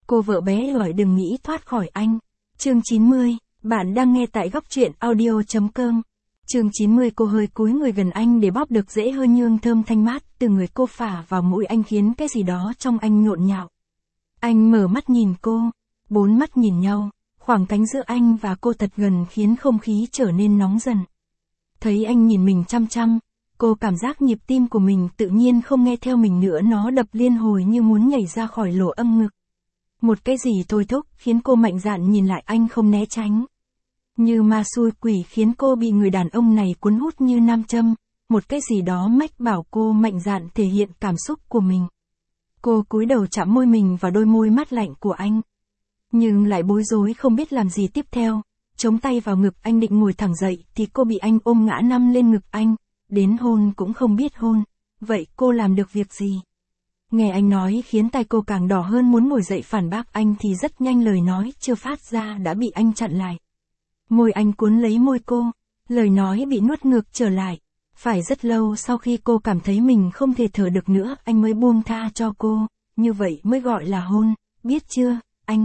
Cô vợ bé gọi đừng nghĩ thoát khỏi anh. Chương 90, bạn đang nghe tại góc truyện audio.com. Chương 90 cô hơi cúi người gần anh để bóp được rễ hơi nhương thơm thanh mát từ người cô phả vào mũi anh khiến cái gì đó trong anh nhộn nhạo. Anh mở mắt nhìn cô, bốn mắt nhìn nhau, khoảng cách giữa anh và cô thật gần khiến không khí trở nên nóng dần. Thấy anh nhìn mình chăm chăm, cô cảm giác nhịp tim của mình tự nhiên không nghe theo mình nữa, nó đập liên hồi như muốn nhảy ra khỏi lỗ âm ngực. Một cái gì thôi thúc khiến cô mạnh dạn nhìn lại anh không né tránh. Như ma xui quỷ khiến cô bị người đàn ông này cuốn hút như nam châm, một cái gì đó mách bảo cô mạnh dạn thể hiện cảm xúc của mình. Cô cúi đầu chạm môi mình vào đôi môi mát lạnh của anh. Nhưng lại bối rối không biết làm gì tiếp theo, chống tay vào ngực anh định ngồi thẳng dậy thì cô bị anh ôm ngã nằm lên ngực anh, đến hôn cũng không biết hôn, vậy cô làm được việc gì? Nghe anh nói khiến tay cô càng đỏ hơn muốn ngồi dậy phản bác anh thì rất nhanh lời nói chưa phát ra đã bị anh chặn lại. Môi anh cuốn lấy môi cô, lời nói bị nuốt ngược trở lại. Phải rất lâu sau khi cô cảm thấy mình không thể thở được nữa anh mới buông tha cho cô, như vậy mới gọi là hôn, biết chưa, anh.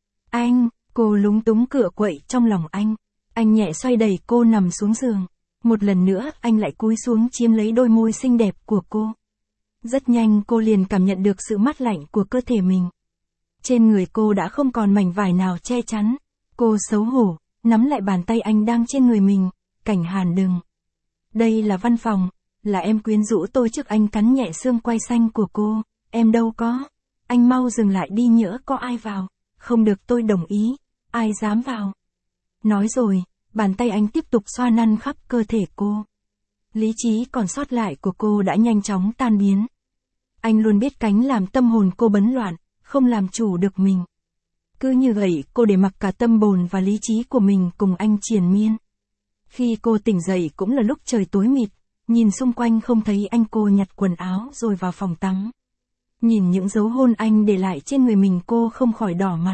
Anh, cô lúng túng cựa quậy trong lòng anh. Anh nhẹ xoay đẩy cô nằm xuống giường. Một lần nữa anh lại cúi xuống chiếm lấy đôi môi xinh đẹp của cô. Rất nhanh cô liền cảm nhận được sự mát lạnh của cơ thể mình. Trên người cô đã không còn mảnh vải nào che chắn. Cô xấu hổ, nắm lại bàn tay anh đang trên người mình. Cảnh Hàn đừng. Đây là văn phòng, là em quyến rũ tôi trước. Anh cắn nhẹ xương quai xanh của cô. Em đâu có. Anh mau dừng lại đi nhỡ có ai vào. Không được tôi đồng ý. Ai dám vào. Nói rồi, bàn tay anh tiếp tục xoa nắn khắp cơ thể cô. Lý trí còn sót lại của cô đã nhanh chóng tan biến. Anh luôn biết cánh làm tâm hồn cô bấn loạn, không làm chủ được mình. Cứ như vậy cô để mặc cả tâm hồn và lý trí của mình cùng anh triền miên. Khi cô tỉnh dậy cũng là lúc trời tối mịt, nhìn xung quanh không thấy anh cô nhặt quần áo rồi vào phòng tắm. Nhìn những dấu hôn anh để lại trên người mình cô không khỏi đỏ mặt.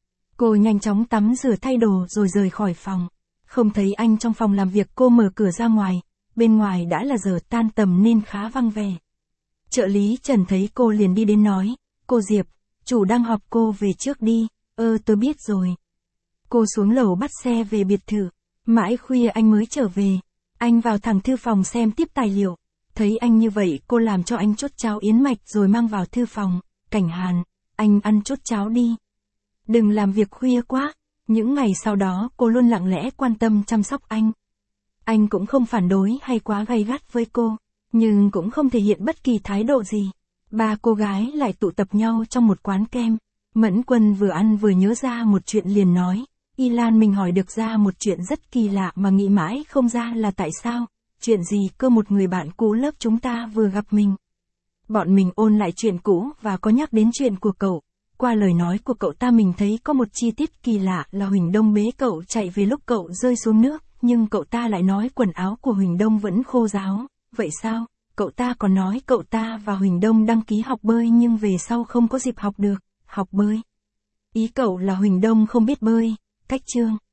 Cô nhanh chóng tắm rửa thay đồ rồi rời khỏi phòng. Không thấy anh trong phòng làm việc cô mở cửa ra ngoài, bên ngoài đã là giờ tan tầm nên khá vắng vẻ. Trợ lý Trần thấy cô liền đi đến nói, cô Diệp, chủ đang họp cô về trước đi, tôi biết rồi. Cô xuống lầu bắt xe về biệt thự, mãi khuya anh mới trở về. Anh vào thẳng thư phòng xem tiếp tài liệu, thấy anh như vậy cô làm cho anh chốt cháo yến mạch rồi mang vào thư phòng. Cảnh Hàn, anh ăn chốt cháo đi. Đừng làm việc khuya quá. Những ngày sau đó cô luôn lặng lẽ quan tâm chăm sóc anh. Anh cũng không phản đối hay quá gay gắt với cô, nhưng cũng không thể hiện bất kỳ thái độ gì. Ba cô gái lại tụ tập nhau trong một quán kem. Mẫn Quân vừa ăn vừa nhớ ra một chuyện liền nói, Y Lan mình hỏi được ra một chuyện rất kỳ lạ mà nghĩ mãi không ra là tại sao. Chuyện gì cơ? Một người bạn cũ lớp chúng ta vừa gặp mình. Bọn mình ôn lại chuyện cũ và có nhắc đến chuyện của cậu. Qua lời nói của cậu ta mình thấy có một chi tiết kỳ lạ là Huỳnh Đông bế cậu chạy về lúc cậu rơi xuống nước, nhưng cậu ta lại nói quần áo của Huỳnh Đông vẫn khô ráo. Vậy sao? Cậu ta còn nói cậu ta và Huỳnh Đông đăng ký học bơi nhưng về sau không có dịp học được. Học bơi? Ý cậu là Huỳnh Đông không biết bơi, cách chương.